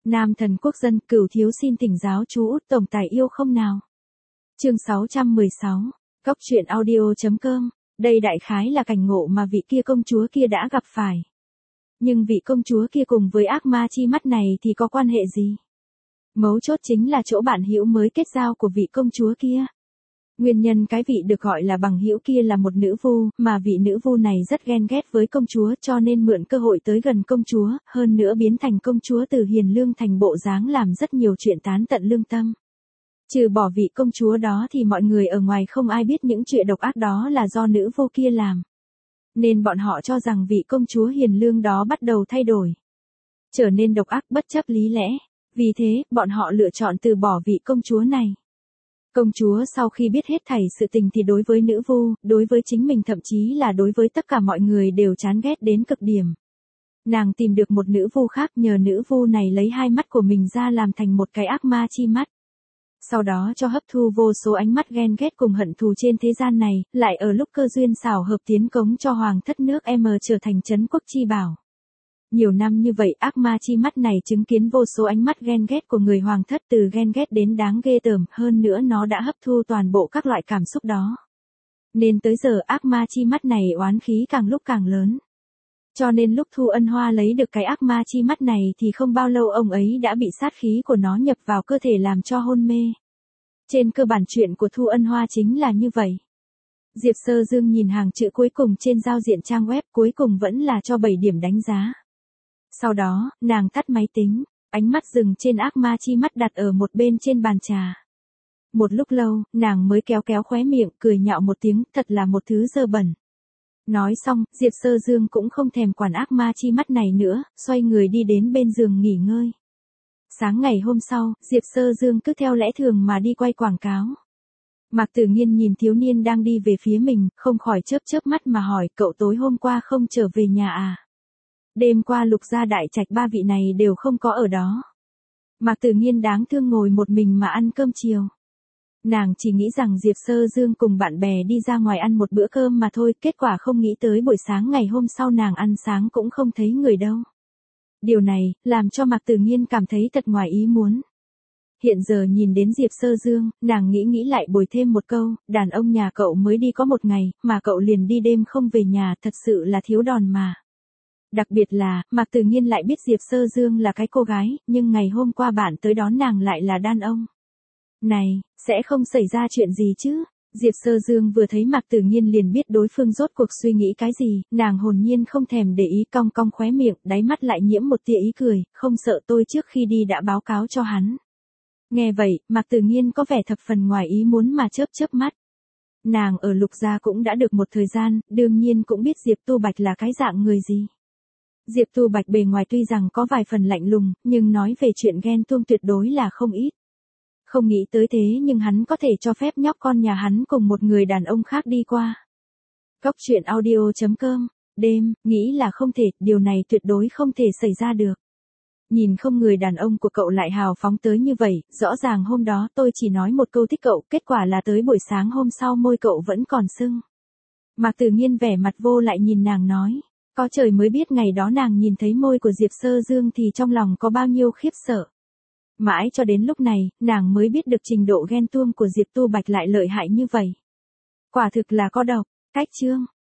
Nam thần quốc dân, Cửu thiếu xin thỉnh giáo chú Út tổng tài yêu không nào. Chương 616. Cóc truyện audio.com. Đây đại khái là cảnh ngộ mà vị kia công chúa kia đã gặp phải. Nhưng vị công chúa kia cùng với ác ma chi mắt này thì có quan hệ gì? Mấu chốt chính là chỗ bạn hữu mới kết giao của vị công chúa kia. Nguyên nhân cái vị được gọi là bằng hữu kia là một nữ vu, mà vị nữ vu này rất ghen ghét với công chúa cho nên mượn cơ hội tới gần công chúa, hơn nữa biến thành công chúa từ hiền lương thành bộ dáng làm rất nhiều chuyện tán tận lương tâm. Trừ bỏ vị công chúa đó thì mọi người ở ngoài không ai biết những chuyện độc ác đó là do nữ vô kia làm. Nên bọn họ cho rằng vị công chúa hiền lương đó bắt đầu thay đổi, trở nên độc ác bất chấp lý lẽ. Vì thế, bọn họ lựa chọn từ bỏ vị công chúa này. Công chúa sau khi biết hết thảy sự tình thì đối với nữ vu, đối với chính mình thậm chí là đối với tất cả mọi người đều chán ghét đến cực điểm. Nàng tìm được một nữ vu khác, nhờ nữ vu này lấy hai mắt của mình ra làm thành một cái ác ma chi mắt. Sau đó cho hấp thu vô số ánh mắt ghen ghét cùng hận thù trên thế gian này, lại ở lúc cơ duyên xảo hợp tiến cống cho hoàng thất nước M trở thành trấn quốc chi bảo. Nhiều năm như vậy ác ma chi mắt này chứng kiến vô số ánh mắt ghen ghét của người hoàng thất, từ ghen ghét đến đáng ghê tởm, hơn nữa nó đã hấp thu toàn bộ các loại cảm xúc đó. Nên tới giờ ác ma chi mắt này oán khí càng lúc càng lớn. Cho nên lúc Thu Ân Hoa lấy được cái ác ma chi mắt này thì không bao lâu ông ấy đã bị sát khí của nó nhập vào cơ thể làm cho hôn mê. Trên cơ bản chuyện của Thu Ân Hoa chính là như vậy. Diệp Sơ Dương nhìn hàng chữ cuối cùng trên giao diện trang web, cuối cùng vẫn là cho 7 điểm đánh giá. Sau đó, nàng tắt máy tính, ánh mắt dừng trên ác ma chi mắt đặt ở một bên trên bàn trà. Một lúc lâu, nàng mới kéo kéo khóe miệng, cười nhạo một tiếng, thật là một thứ dơ bẩn. Nói xong, Diệp Sơ Dương cũng không thèm quản ác ma chi mắt này nữa, xoay người đi đến bên giường nghỉ ngơi. Sáng ngày hôm sau, Diệp Sơ Dương cứ theo lẽ thường mà đi quay quảng cáo. Mạc Tử Nghiên nhìn thiếu niên đang đi về phía mình, không khỏi chớp chớp mắt mà hỏi, cậu tối hôm qua không trở về nhà à? Đêm qua Lục gia đại trạch ba vị này đều không có ở đó. Mạc Tử Nghiên đáng thương ngồi một mình mà ăn cơm chiều. Nàng chỉ nghĩ rằng Diệp Sơ Dương cùng bạn bè đi ra ngoài ăn một bữa cơm mà thôi, kết quả không nghĩ tới buổi sáng ngày hôm sau nàng ăn sáng cũng không thấy người đâu. Điều này, làm cho Mạc Tử Nghiên cảm thấy thật ngoài ý muốn. Hiện giờ nhìn đến Diệp Sơ Dương, nàng nghĩ lại bồi thêm một câu, đàn ông nhà cậu mới đi có một ngày, mà cậu liền đi đêm không về nhà, thật sự là thiếu đòn mà. Đặc biệt là, Mạc Tử Nghiên lại biết Diệp Sơ Dương là cái cô gái, nhưng ngày hôm qua bạn tới đón nàng lại là đàn ông. Này, sẽ không xảy ra chuyện gì chứ? Diệp Sơ Dương vừa thấy Mạc Tử Nghiên liền biết đối phương rốt cuộc suy nghĩ cái gì, nàng hồn nhiên không thèm để ý, cong cong khóe miệng, đáy mắt lại nhiễm một tia ý cười, không sợ, tôi trước khi đi đã báo cáo cho hắn. Nghe vậy, Mạc Tử Nghiên có vẻ thập phần ngoài ý muốn mà chớp chớp mắt. Nàng ở Lục gia cũng đã được một thời gian, đương nhiên cũng biết Diệp Tu Bạch là cái dạng người gì. Diệp Tu Bạch bề ngoài tuy rằng có vài phần lạnh lùng, nhưng nói về chuyện ghen tuông tuyệt đối là không ít. Không nghĩ tới thế nhưng hắn có thể cho phép nhóc con nhà hắn cùng một người đàn ông khác đi qua. Cóc truyện audio.com. Đêm, nghĩ là không thể, điều này tuyệt đối không thể xảy ra được. Nhìn không, người đàn ông của cậu lại hào phóng tới như vậy, rõ ràng hôm đó tôi chỉ nói một câu thích cậu, kết quả là tới buổi sáng hôm sau môi cậu vẫn còn sưng. Mạc Tử Nghiên vẻ mặt vô lại nhìn nàng nói. Có trời mới biết ngày đó nàng nhìn thấy môi của Diệp Sơ Dương thì trong lòng có bao nhiêu khiếp sợ. Mãi cho đến lúc này, nàng mới biết được trình độ ghen tuông của Diệp Tu Bạch lại lợi hại như vậy. Quả thực là có độc. Cách chương